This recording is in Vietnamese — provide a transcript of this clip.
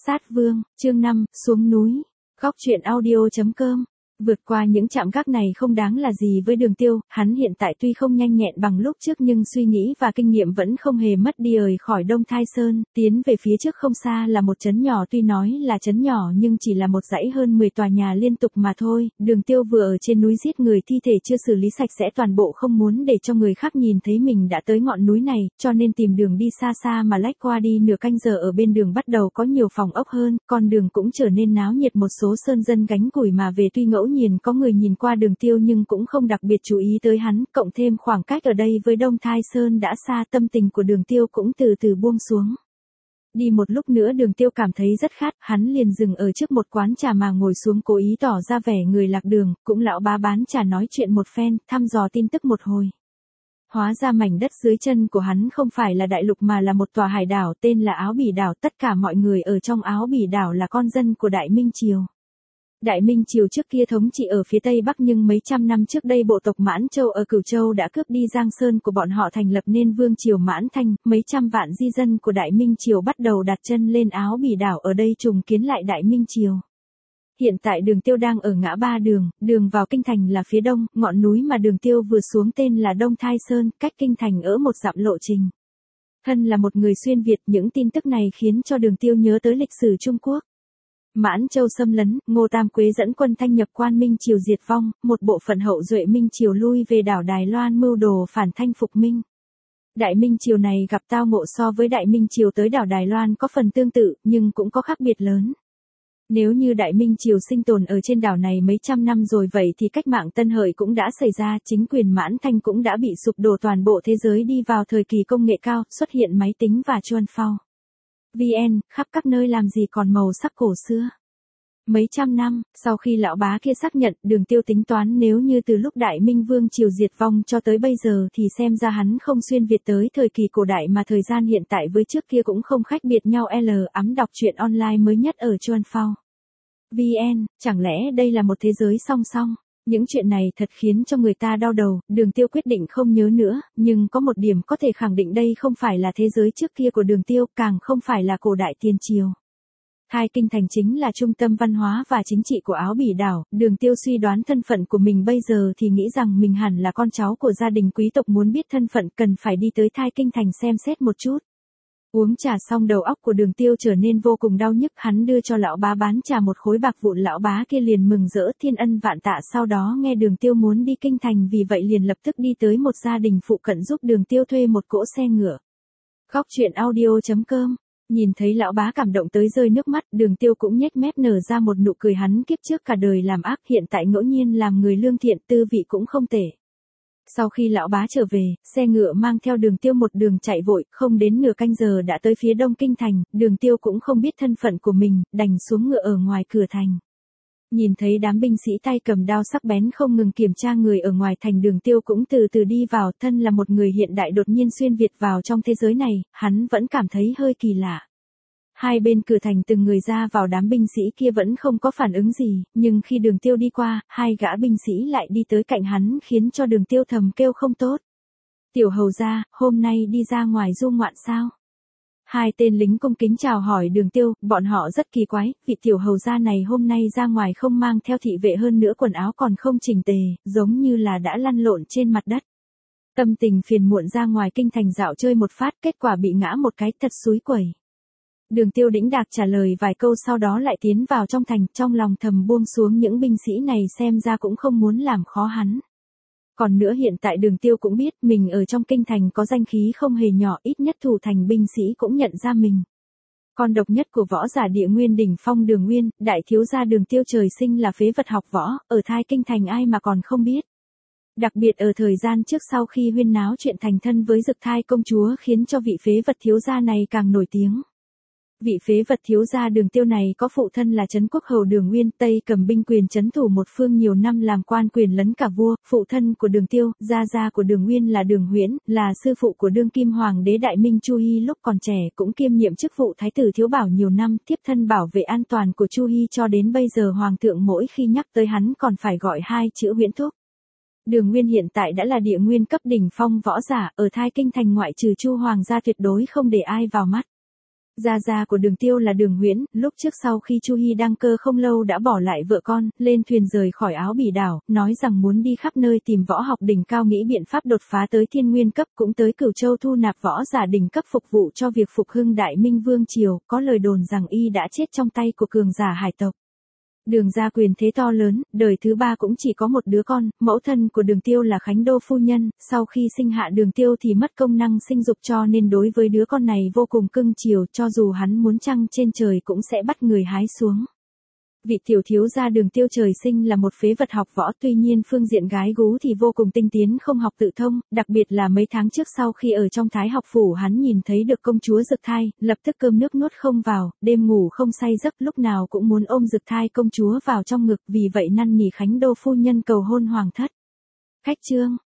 Sát Vương, chương 5, xuống núi. Góc truyện audio.com. Vượt qua những trạm gác này không đáng là gì với Đường Tiêu, hắn hiện tại tuy không nhanh nhẹn bằng lúc trước nhưng suy nghĩ và kinh nghiệm vẫn không hề mất đi rời khỏi Đông Thai Sơn, tiến về phía trước không xa là một trấn nhỏ, tuy nói là trấn nhỏ nhưng chỉ là một dãy hơn 10 tòa nhà liên tục mà thôi. Đường Tiêu vừa ở trên núi giết người, thi thể chưa xử lý sạch sẽ toàn bộ, không muốn để cho người khác nhìn thấy mình đã tới ngọn núi này, cho nên tìm đường đi xa xa mà lách qua đi nửa canh giờ. Ở bên đường bắt đầu có nhiều phòng ốc hơn, con đường cũng trở nên náo nhiệt, một số sơn dân gánh củi mà về, tuy ngẫu nhiên có người nhìn qua Đường Tiêu nhưng cũng không đặc biệt chú ý tới hắn, cộng thêm khoảng cách ở đây với Đông Thai Sơn đã xa, tâm tình của Đường Tiêu cũng từ từ buông xuống. Đi một lúc nữa Đường Tiêu cảm thấy rất khát, hắn liền dừng ở trước một quán trà mà ngồi xuống, cố ý tỏ ra vẻ người lạc đường, cũng lão bá bán trà nói chuyện một phen, thăm dò tin tức một hồi. Hóa ra mảnh đất dưới chân của hắn không phải là đại lục mà là một tòa hải đảo tên là Áo Bỉ đảo, tất cả mọi người ở trong Áo Bỉ đảo là con dân của Đại Minh Triều. Đại Minh Triều trước kia thống trị ở phía Tây Bắc, nhưng mấy trăm năm trước đây bộ tộc Mãn Châu ở Cửu Châu đã cướp đi Giang Sơn của bọn họ, thành lập nên Vương Triều Mãn Thanh. Mấy trăm vạn di dân của Đại Minh Triều bắt đầu đặt chân lên Áo Bỉ đảo, ở đây trùng kiến lại Đại Minh Triều. Hiện tại Đường Tiêu đang ở ngã ba đường, đường vào kinh thành là phía đông, ngọn núi mà Đường Tiêu vừa xuống tên là Đông Thai Sơn, cách kinh thành ở một dặm lộ trình. Thân là một người xuyên Việt, những tin tức này khiến cho Đường Tiêu nhớ tới lịch sử Trung Quốc. Mãn Châu xâm lấn, Ngô Tam Quế dẫn quân thanh nhập Quan Minh Triều diệt vong, một bộ phận hậu duệ Minh Triều lui về đảo Đài Loan mưu đồ phản thanh phục Minh. Đại Minh Triều này gặp tao ngộ so với Đại Minh Triều tới đảo Đài Loan có phần tương tự, nhưng cũng có khác biệt lớn. Nếu như Đại Minh Triều sinh tồn ở trên đảo này mấy trăm năm rồi, vậy thì cách mạng Tân Hợi cũng đã xảy ra, chính quyền Mãn Thanh cũng đã bị sụp đổ, toàn bộ thế giới đi vào thời kỳ công nghệ cao, xuất hiện máy tính và chuan phao. VN, khắp các nơi làm gì còn màu sắc cổ xưa. Mấy trăm năm, sau khi lão bá kia xác nhận, Đường Tiêu tính toán nếu như từ lúc Đại Minh Vương Triều diệt vong cho tới bây giờ thì xem ra hắn không xuyên Việt tới thời kỳ cổ đại mà thời gian hiện tại với trước kia cũng không khác biệt nhau. Ấm đọc truyện online mới nhất ở chuan phao. VN, chẳng lẽ đây là một thế giới song song? Những chuyện này thật khiến cho người ta đau đầu. Đường Tiêu quyết định không nhớ nữa, nhưng có một điểm có thể khẳng định, đây không phải là thế giới trước kia của Đường Tiêu, càng không phải là cổ đại tiền triều. Thai Kinh thành chính là trung tâm văn hóa và chính trị của Áo Bỉ đảo. Đường Tiêu suy đoán thân phận của mình bây giờ thì nghĩ rằng mình hẳn là con cháu của gia đình quý tộc, muốn biết thân phận cần phải đi tới Thai Kinh thành xem xét một chút. Uống trà xong đầu óc của Đường Tiêu trở nên vô cùng đau nhức, hắn đưa cho lão bá bán trà một khối bạc vụn, lão bá kia liền mừng rỡ thiên ân vạn tạ, sau đó nghe Đường Tiêu muốn đi kinh thành, vì vậy liền lập tức đi tới một gia đình phụ cận giúp Đường Tiêu thuê một cỗ xe ngựa. Góc truyện audio.com. Nhìn thấy lão bá cảm động tới rơi nước mắt, Đường Tiêu cũng nhếch mép nở ra một nụ cười, hắn kiếp trước cả đời làm ác, hiện tại ngẫu nhiên làm người lương thiện, tư vị cũng không tệ. Sau khi lão bá trở về, xe ngựa mang theo Đường Tiêu một đường chạy vội, không đến nửa canh giờ đã tới phía đông kinh thành. Đường Tiêu cũng không biết thân phận của mình, đành xuống ngựa ở ngoài cửa thành. Nhìn thấy đám binh sĩ tay cầm đao sắc bén không ngừng kiểm tra người ở ngoài thành, Đường Tiêu cũng từ từ đi vào. Thân là một người hiện đại đột nhiên xuyên Việt vào trong thế giới này, hắn vẫn cảm thấy hơi kỳ lạ. Hai bên cửa thành từng người ra vào, đám binh sĩ kia vẫn không có phản ứng gì, nhưng khi Đường Tiêu đi qua, hai gã binh sĩ lại đi tới cạnh hắn, khiến cho Đường Tiêu thầm kêu không tốt. Tiểu hầu gia, hôm nay đi ra ngoài du ngoạn sao? Hai tên lính cung kính chào hỏi Đường Tiêu, bọn họ rất kỳ quái, vị tiểu hầu gia này hôm nay ra ngoài không mang theo thị vệ, hơn nữa quần áo còn không chỉnh tề, giống như là đã lăn lộn trên mặt đất. Tâm tình phiền muộn ra ngoài kinh thành dạo chơi một phát, kết quả bị ngã một cái, thật xúi quẩy. Đường Tiêu đĩnh đạc trả lời vài câu, sau đó lại tiến vào trong thành, trong lòng thầm buông xuống, những binh sĩ này xem ra cũng không muốn làm khó hắn. Còn nữa hiện tại Đường Tiêu cũng biết mình ở trong kinh thành có danh khí không hề nhỏ, ít nhất thủ thành binh sĩ cũng nhận ra mình. Con độc nhất của võ giả Địa Nguyên đỉnh phong Đường Nguyên, đại thiếu gia Đường Tiêu trời sinh là phế vật học võ, ở Thai Kinh thành ai mà còn không biết. Đặc biệt ở thời gian trước, sau khi huyên náo chuyện thành thân với Dực Thai công chúa, khiến cho vị phế vật thiếu gia này càng nổi tiếng. Vị phế vật thiếu gia Đường Tiêu này có phụ thân là Trấn Quốc hầu Đường Nguyên, Tây cầm binh quyền trấn thủ một phương nhiều năm, làm quan quyền lấn cả vua. Phụ thân của Đường Tiêu, gia của Đường Nguyên là Đường Huyễn, là sư phụ của đương kim hoàng đế Đại Minh Chu Hy lúc còn trẻ, cũng kiêm nhiệm chức vụ thái tử thiếu bảo nhiều năm, tiếp thân bảo vệ an toàn của Chu Hy cho đến bây giờ. Hoàng thượng mỗi khi nhắc tới hắn còn phải gọi hai chữ Huyễn thúc. Đường Nguyên hiện tại đã là Địa Nguyên cấp đỉnh phong võ giả, ở Thai Kinh thành ngoại trừ Chu hoàng gia tuyệt đối không để ai vào mắt. Gia gia của Đường Tiêu là Đường Huyễn, lúc trước sau khi Chu Hi đăng cơ không lâu đã bỏ lại vợ con, lên thuyền rời khỏi Áo Bỉ đảo, nói rằng muốn đi khắp nơi tìm võ học đỉnh cao, nghĩ biện pháp đột phá tới Thiên Nguyên cấp, cũng tới Cửu Châu thu nạp võ giả đỉnh cấp phục vụ cho việc phục hưng Đại Minh Vương triều, có lời đồn rằng y đã chết trong tay của cường giả hải tộc. Đường gia quyền thế to lớn, đời thứ ba cũng chỉ có một đứa con, mẫu thân của Đường Tiêu là Khánh Đô phu nhân, sau khi sinh hạ Đường Tiêu thì mất công năng sinh dục, cho nên đối với đứa con này vô cùng cưng chiều, cho dù hắn muốn trăng trên trời cũng sẽ bắt người hái xuống. Vị tiểu thiếu gia Đường Tiêu trời sinh là một phế vật học võ, tuy nhiên phương diện gái gú thì vô cùng tinh tiến, không học tự thông, đặc biệt là mấy tháng trước sau khi ở trong Thái học phủ hắn nhìn thấy được công chúa Dực Thai, lập tức cơm nước nuốt không vào, đêm ngủ không say giấc, lúc nào cũng muốn ôm Dực Thai công chúa vào trong ngực, vì vậy năn nỉ Khánh Đô phu nhân cầu hôn hoàng thất. Khách chương